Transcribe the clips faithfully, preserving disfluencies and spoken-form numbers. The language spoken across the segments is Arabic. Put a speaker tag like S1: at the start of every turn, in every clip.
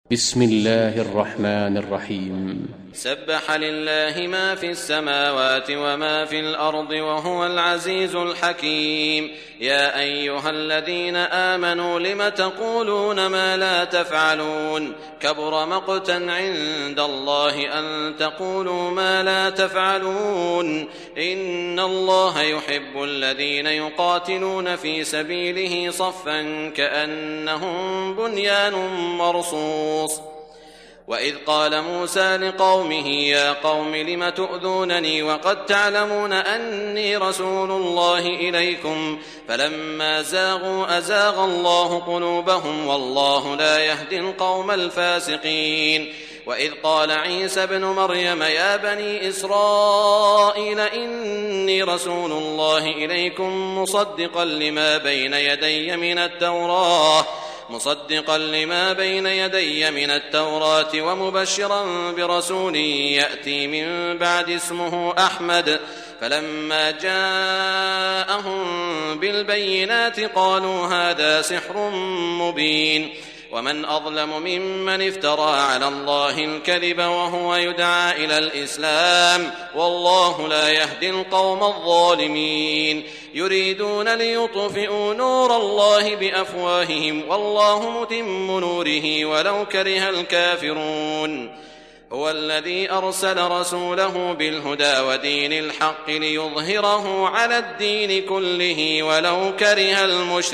S1: بسم الله الرحمن الرحيم.
S2: سبح لله ما في السماوات وما في الأرض وهو العزيز الحكيم. يا أيها الذين آمنوا لم تقولون ما لا تفعلون كبر مقتا عند الله أن تقولوا ما لا تفعلون إن الله يحب الذين يقاتلون في سبيله صفا كأنهم بنيان مرصوص. وإذ قال موسى لقومه يا قوم لم تؤذونني وقد تعلمون أني رسول الله إليكم فلما زاغوا أزاغ الله قلوبهم والله لا يهدي القوم الفاسقين. وإذ قال عيسى ابن مريم يا بني إسرائيل إني رسول الله إليكم مصدقا لما بين يدي من التوراة مصدقا لما بين يدي من التوراة ومبشرا برسول يأتي من بعد اسمه أحمد. فلما جاءهم بالبينات قالوا هذا سحر مبين. ومن أظلم ممن افترى على الله الكذب وهو يدعى إلى الإسلام والله لا يهدي القوم الظالمين. يريدون ليطفئوا نور الله بأفواههم والله متم نوره ولو كره الكافرون. هو الذي أرسل رسوله بالهدى ودين الحق ليظهره على الدين كله ولو كره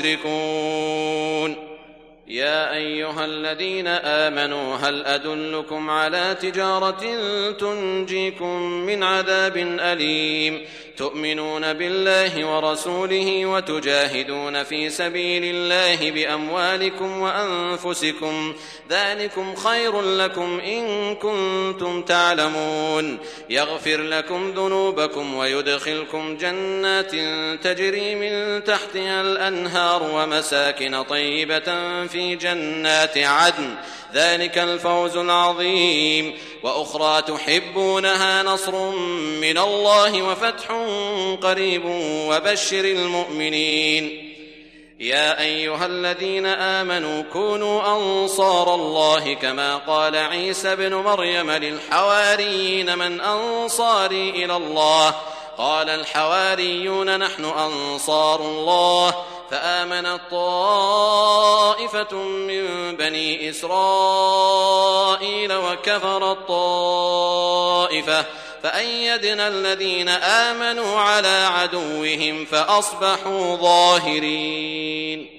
S2: المشركون. يا أيها الذين آمنوا هل أدلكم على تجارة تنجيكم من عذاب أليم تؤمنون بالله ورسوله وتجاهدون في سبيل الله بأموالكم وأنفسكم ذلكم خير لكم إن كنتم تعلمون. يغفر لكم ذنوبكم ويدخلكم جنات تجري من تحتها الأنهار ومساكن طيبة في جنات عدن ذلك الفوز العظيم. وأخرى تحبونها نصر من الله وفتح قريب وبشر المؤمنين. يا أيها الذين آمنوا كونوا أنصار الله كما قال عيسى ابن مريم للحواريين من أنصاري إلى الله قال الحواريون نحن أنصار الله فآمنت طائفة من بني إسرائيل وكفرت طائفة فأيدنا الذين آمنوا على عدوهم فأصبحوا ظاهرين.